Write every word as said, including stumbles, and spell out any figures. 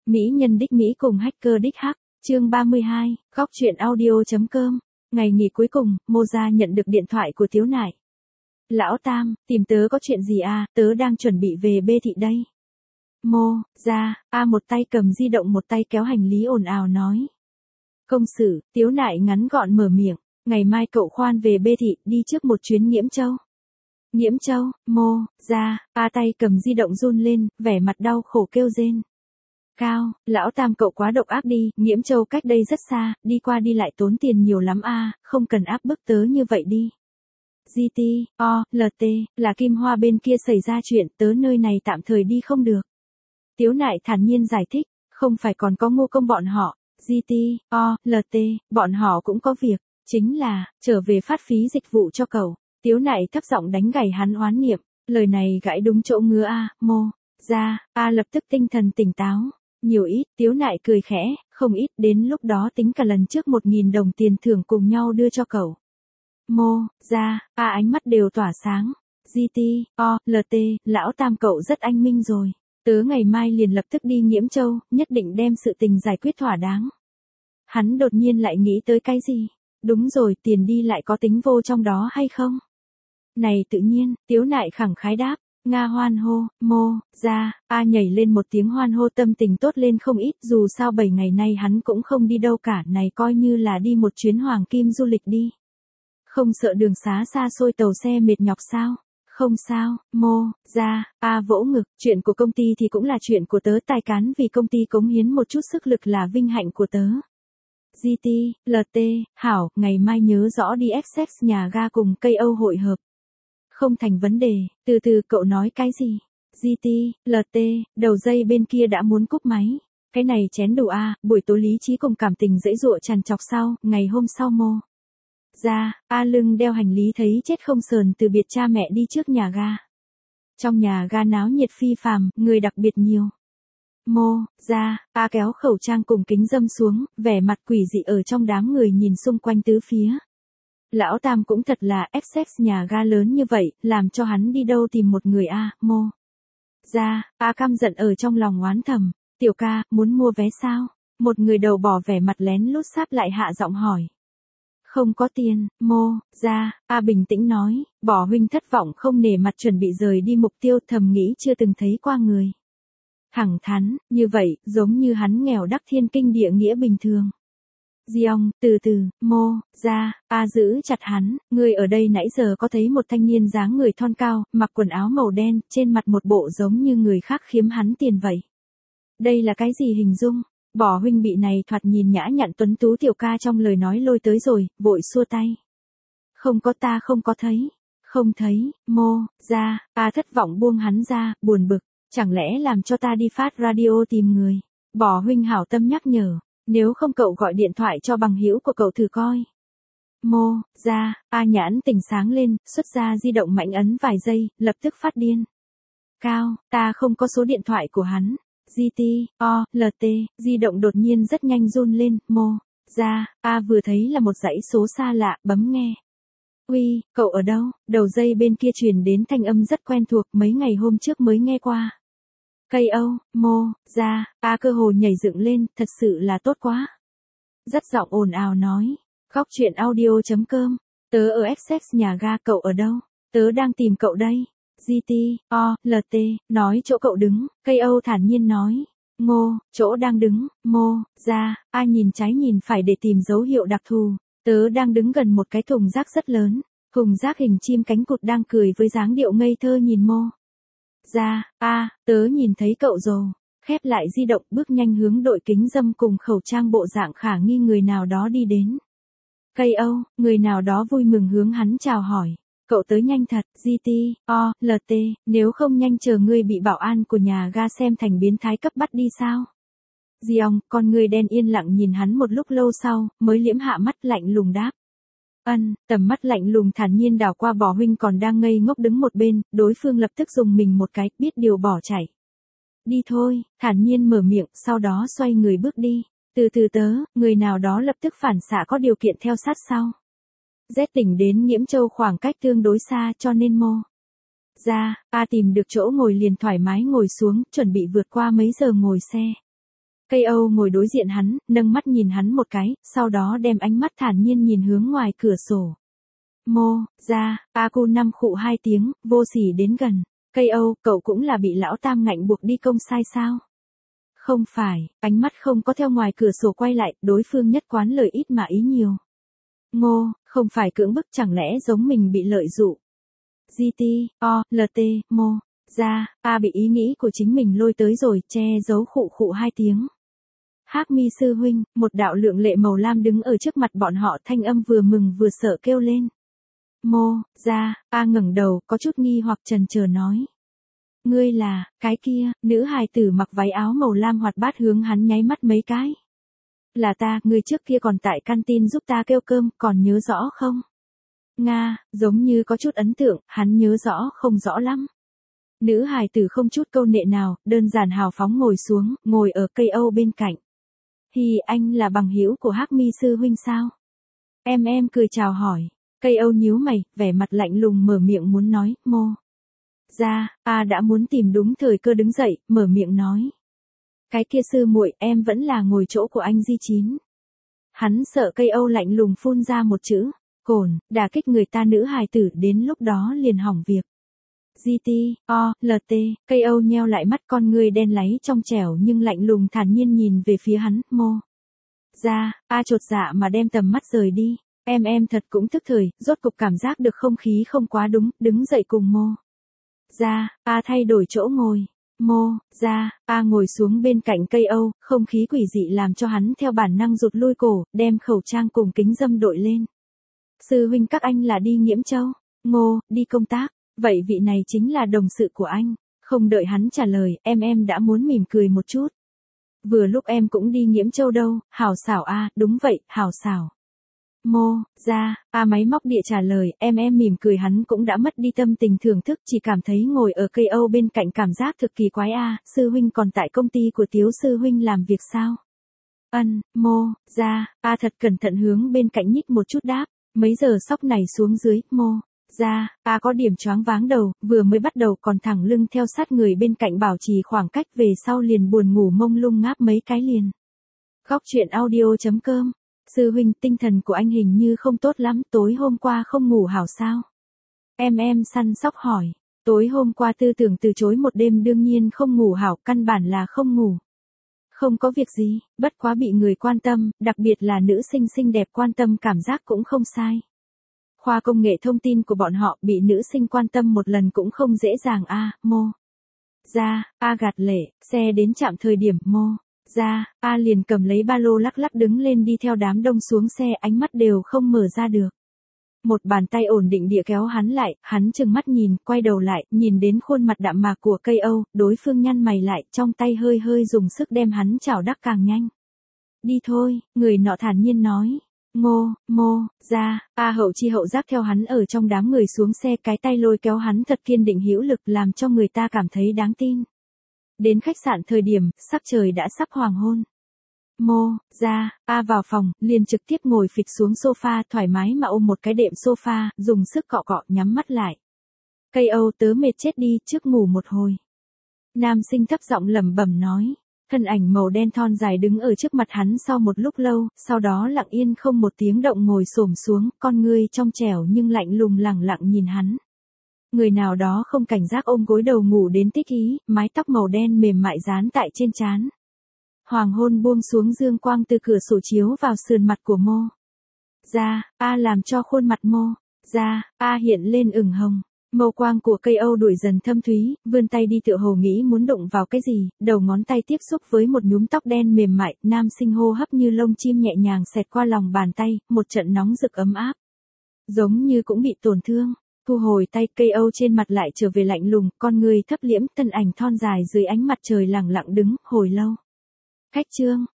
Mỹ nhân đích Mỹ cùng hacker đích Hắc, chương ba mươi hai, góc truyện audio.com. Ngày nghỉ cuối cùng, Mô Gia nhận được điện thoại của Tiếu Nại. Lão Tam, tìm tớ có chuyện gì à, tớ đang chuẩn bị về bê thị đây. Mô Gia, a một tay cầm di động một tay kéo hành lý ồn ào nói. Công sự, Tiếu Nại ngắn gọn mở miệng, ngày mai cậu khoan về bê thị, đi trước một chuyến Nghiễm Châu. Nghiễm Châu, Mô Gia, a tay cầm di động run lên, vẻ mặt đau khổ kêu rên. Cao, lão Tam cậu quá độc ác đi, Nghiễm Châu cách đây rất xa, đi qua đi lại tốn tiền nhiều lắm a, không cần áp bức tớ như vậy đi. giê tê, o, lờ tê, là Kim Hoa bên kia xảy ra chuyện, tớ nơi này tạm thời đi không được. Tiếu Nại thản nhiên giải thích, không phải còn có Ngô Công bọn họ, giê tê, o, lờ tê, bọn họ cũng có việc, chính là, trở về phát phí dịch vụ cho cậu. Tiếu Nại thấp giọng đánh gảy hắn oán niệm, lời này gãi đúng chỗ ngứa a, Mô Gia, a lập tức tinh thần tỉnh táo. Nhiều ít, Tiếu Nại cười khẽ, không ít, đến lúc đó tính cả lần trước một nghìn đồng tiền thưởng cùng nhau đưa cho cậu. Mô Gia, a ánh mắt đều tỏa sáng. giê tê, o, lờ tê, lão Tam cậu rất anh minh rồi. Tớ ngày mai liền lập tức đi Nghiễm Châu, nhất định đem sự tình giải quyết thỏa đáng. Hắn đột nhiên lại nghĩ tới cái gì? Đúng rồi, tiền đi lại có tính vô trong đó hay không? Này tự nhiên, Tiếu Nại khẳng khái đáp. Nga hoan hô, Mô Gia, a nhảy lên một tiếng hoan hô, tâm tình tốt lên không ít, dù sao bảy ngày nay hắn cũng không đi đâu cả, này coi như là đi một chuyến hoàng kim du lịch đi. Không sợ đường xá xa xôi tàu xe mệt nhọc sao? Không sao, Mô Gia, a vỗ ngực, chuyện của công ty thì cũng là chuyện của tớ, tài cán vì công ty cống hiến một chút sức lực là vinh hạnh của tớ. giê tê, lờ tê, hảo, ngày mai nhớ rõ đi Essex nhà ga cùng cây Âu hội hợp. Không thành vấn đề, từ từ cậu nói cái gì? giê tê, lờ tê, đầu dây bên kia đã muốn cúp máy. Cái này chén đồ a, buổi tối lý trí cùng cảm tình dễ dụa trằn trọc sau, ngày hôm sau Mô Gia, a lưng đeo hành lý thấy chết không sờn từ biệt cha mẹ đi trước nhà ga. Trong nhà ga náo nhiệt phi phàm, người đặc biệt nhiều. Mô Gia, a kéo khẩu trang cùng kính dâm xuống, vẻ mặt quỷ dị ở trong đám người nhìn xung quanh tứ phía. Lão Tam cũng thật là, Essex nhà ga lớn như vậy, làm cho hắn đi đâu tìm một người a, Mô Gia, a căm giận ở trong lòng oán thầm, tiểu ca, muốn mua vé sao? Một người đầu bỏ vẻ mặt lén lút sáp lại hạ giọng hỏi. Không có tiền, Mô Gia, a bình tĩnh nói, bỏ huynh thất vọng không nể mặt chuẩn bị rời đi mục tiêu, thầm nghĩ chưa từng thấy qua người. Thẳng thắn, như vậy, giống như hắn nghèo đắc thiên kinh địa nghĩa bình thường. Giong, từ từ, Mô Gia, a giữ chặt hắn, người ở đây nãy giờ có thấy một thanh niên dáng người thon cao, mặc quần áo màu đen, trên mặt một bộ giống như người khác khiếm hắn tiền vậy. Đây là cái gì hình dung? Bỏ huynh bị này thoạt nhìn nhã nhặn tuấn tú tiểu ca trong lời nói lôi tới rồi, vội xua tay. Không có, ta không có thấy. Không thấy, Mô Gia, a thất vọng buông hắn ra, buồn bực, chẳng lẽ làm cho ta đi phát radio tìm người. Bỏ huynh hảo tâm nhắc nhở. Nếu không cậu gọi điện thoại cho bằng hữu của cậu thử coi. Mô Gia, a nhãn tỉnh sáng lên, xuất ra di động mạnh ấn vài giây, lập tức phát điên. Cao, ta không có số điện thoại của hắn. giê tê, o, lờ tê, di động đột nhiên rất nhanh run lên, Mô Gia, a vừa thấy là một dãy số xa lạ, bấm nghe. Uy, cậu ở đâu? Đầu dây bên kia truyền đến thanh âm rất quen thuộc, mấy ngày hôm trước mới nghe qua. Cây Âu, Mô Gia, a cơ hồ nhảy dựng lên, thật sự là tốt quá. Rất giọng ồn ào nói, góc truyện audio.com, tớ ở Essex nhà ga, cậu ở đâu? Tớ đang tìm cậu đây. giê tê, o, lờ tê, nói chỗ cậu đứng, cây Âu thản nhiên nói. Ngô, chỗ đang đứng, Mô Gia, a nhìn trái nhìn phải để tìm dấu hiệu đặc thù. Tớ đang đứng gần một cái thùng rác rất lớn, thùng rác hình chim cánh cụt đang cười với dáng điệu ngây thơ nhìn Mô Gia, a, tớ nhìn thấy cậu rồi, khép lại di động bước nhanh hướng đội kính dâm cùng khẩu trang bộ dạng khả nghi người nào đó đi đến. Cây Âu, người nào đó vui mừng hướng hắn chào hỏi, cậu tới nhanh thật, giê tê, o, lờ tê, nếu không nhanh chờ ngươi bị bảo an của nhà ga xem thành biến thái cấp bắt đi sao? Giong, con người đen yên lặng nhìn hắn một lúc lâu sau, mới liễm hạ mắt lạnh lùng đáp. Ân, tầm mắt lạnh lùng thản nhiên đảo qua Bỏ huynh còn đang ngây ngốc đứng một bên, đối phương lập tức dùng mình một cái, biết điều bỏ chạy. Đi thôi, thản nhiên mở miệng, sau đó xoay người bước đi. Từ từ tớ, người nào đó lập tức phản xạ có điều kiện theo sát sau. Z tỉnh đến Nghiễm Châu khoảng cách tương đối xa cho nên Mô Gia, a tìm được chỗ ngồi liền thoải mái ngồi xuống, chuẩn bị vượt qua mấy giờ ngồi xe. Cây Âu ngồi đối diện hắn, nâng mắt nhìn hắn một cái, sau đó đem ánh mắt thản nhiên nhìn hướng ngoài cửa sổ. Mô, ra, a cu năm khụ hai tiếng, vô sỉ đến gần. Cây Âu, cậu cũng là bị lão Tam ngạnh buộc đi công sai sao? Không phải, ánh mắt không có theo ngoài cửa sổ quay lại, đối phương nhất quán lời ít mà ý nhiều. Ngô, không phải cưỡng bức chẳng lẽ giống mình bị lợi dụ. giê tê, o, lờ tê, mô, ra, a bị ý nghĩ của chính mình lôi tới rồi, che giấu khụ khụ hai tiếng. Hắc Mi sư huynh, một đạo lượng lệ màu lam đứng ở trước mặt bọn họ, thanh âm vừa mừng vừa sợ kêu lên. Mô, ra, a ngẩng đầu, có chút nghi hoặc chần chờ nói. Ngươi là, cái kia, nữ hài tử mặc váy áo màu lam hoạt bát hướng hắn nháy mắt mấy cái. Là ta, người trước kia còn tại canteen giúp ta kêu cơm, còn nhớ rõ không? Nga, giống như có chút ấn tượng, hắn nhớ rõ không rõ lắm. Nữ hài tử không chút câu nệ nào, đơn giản hào phóng ngồi xuống, ngồi ở cây Âu bên cạnh. Hi, anh là bằng hữu của Hắc Mi sư huynh sao? Em em cười chào hỏi. Cây Âu nhíu mày, vẻ mặt lạnh lùng mở miệng muốn nói, mô. Ra, a đã muốn tìm đúng thời cơ đứng dậy, mở miệng nói. Cái kia sư muội, em vẫn là ngồi chỗ của anh Di Chín. Hắn sợ cây Âu lạnh lùng phun ra một chữ, cồn, đả kích người ta nữ hài tử, đến lúc đó liền hỏng việc. giê tê, o, lờ tê, cây Âu nheo lại mắt, con người đen láy trong trẻo nhưng lạnh lùng thản nhiên nhìn về phía hắn, mô. Ra, a chột dạ mà đem tầm mắt rời đi, em em thật cũng tức thời, rốt cục cảm giác được không khí không quá đúng, đứng dậy cùng mô. Ra, a thay đổi chỗ ngồi. Mô, ra, a ngồi xuống bên cạnh cây Âu, không khí quỷ dị làm cho hắn theo bản năng rụt lui cổ, đem khẩu trang cùng kính dâm đội lên. Sư huynh các anh là đi Nghiễm Châu. Ngô, đi công tác. Vậy vị này chính là đồng sự của anh. Không đợi hắn trả lời, em em đã muốn mỉm cười một chút. Vừa lúc em cũng đi Nghiễm Châu đâu, hảo xảo a, đúng vậy, hảo xảo. Mô, ra, a máy móc địa trả lời, em em mỉm cười, hắn cũng đã mất đi tâm tình thưởng thức, chỉ cảm thấy ngồi ở cây Âu bên cạnh cảm giác thực kỳ quái a, sư huynh còn tại công ty của Tiếu sư huynh làm việc sao? Ân, mô, ra, a thật cẩn thận hướng bên cạnh nhích một chút đáp, mấy giờ sóc này xuống dưới, mô, ra, a có điểm choáng váng đầu, vừa mới bắt đầu còn thẳng lưng theo sát người bên cạnh bảo trì khoảng cách, về sau liền buồn ngủ mông lung ngáp mấy cái liền. Góc truyện audio chấm com. Sư huynh, tinh thần của anh hình như không tốt lắm, tối hôm qua không ngủ hảo sao? Em em săn sóc hỏi, tối hôm qua tư tưởng từ chối một đêm, đương nhiên không ngủ hảo, căn bản là không ngủ. Không có việc gì, bất quá bị người quan tâm, đặc biệt là nữ sinh xinh đẹp quan tâm, cảm giác cũng không sai. Khoa công nghệ thông tin của bọn họ bị nữ sinh quan tâm một lần cũng không dễ dàng a, mô. Ra, a gạt lệ, xe đến trạm thời điểm, mô. Ra, a liền cầm lấy ba lô lắc lắc đứng lên đi theo đám đông xuống xe, ánh mắt đều không mở ra được. Một bàn tay ổn định địa kéo hắn lại, hắn trừng mắt nhìn, quay đầu lại, nhìn đến khuôn mặt đạm mạc của cây Âu, đối phương nhăn mày lại, trong tay hơi hơi dùng sức đem hắn chảo đắc càng nhanh. Đi thôi, người nọ thản nhiên nói. Ngô, mô, ra, a hậu chi hậu giác theo hắn ở trong đám người xuống xe, cái tay lôi kéo hắn thật kiên định hữu lực, làm cho người ta cảm thấy đáng tin. Đến khách sạn thời điểm, sắc trời đã sắp hoàng hôn. Mô, ra, a vào phòng, liền trực tiếp ngồi phịch xuống sofa, thoải mái mà ôm một cái đệm sofa, dùng sức cọ cọ, nhắm mắt lại. Cây Âu, tớ mệt chết đi, trước ngủ một hồi. Nam sinh thấp giọng lẩm bẩm nói. Thân ảnh màu đen thon dài đứng ở trước mặt hắn sau một lúc lâu, sau đó lặng yên không một tiếng động ngồi xổm xuống, con ngươi trong trẻo nhưng lạnh lùng lẳng lặng nhìn hắn. Người nào đó không cảnh giác ôm gối đầu ngủ đến tích ý, mái tóc màu đen mềm mại dán tại trên trán. Hoàng hôn buông xuống, dương quang từ cửa sổ chiếu vào sườn mặt của Mô. Ra, a làm cho khuôn mặt Mô. Ra, a hiện lên ửng hồng. Màu quang của cây Âu đuổi dần thâm thúy, vươn tay đi tựa hồ nghĩ muốn đụng vào cái gì, đầu ngón tay tiếp xúc với một nhúm tóc đen mềm mại, nam sinh hô hấp như lông chim nhẹ nhàng xẹt qua lòng bàn tay, một trận nóng rực ấm áp. Giống như cũng bị tổn thương. Thu hồi tay, cây Âu trên mặt lại trở về lạnh lùng, con người thấp liễm, thân ảnh thon dài dưới ánh mặt trời lặng lặng đứng, hồi lâu. Khách trương,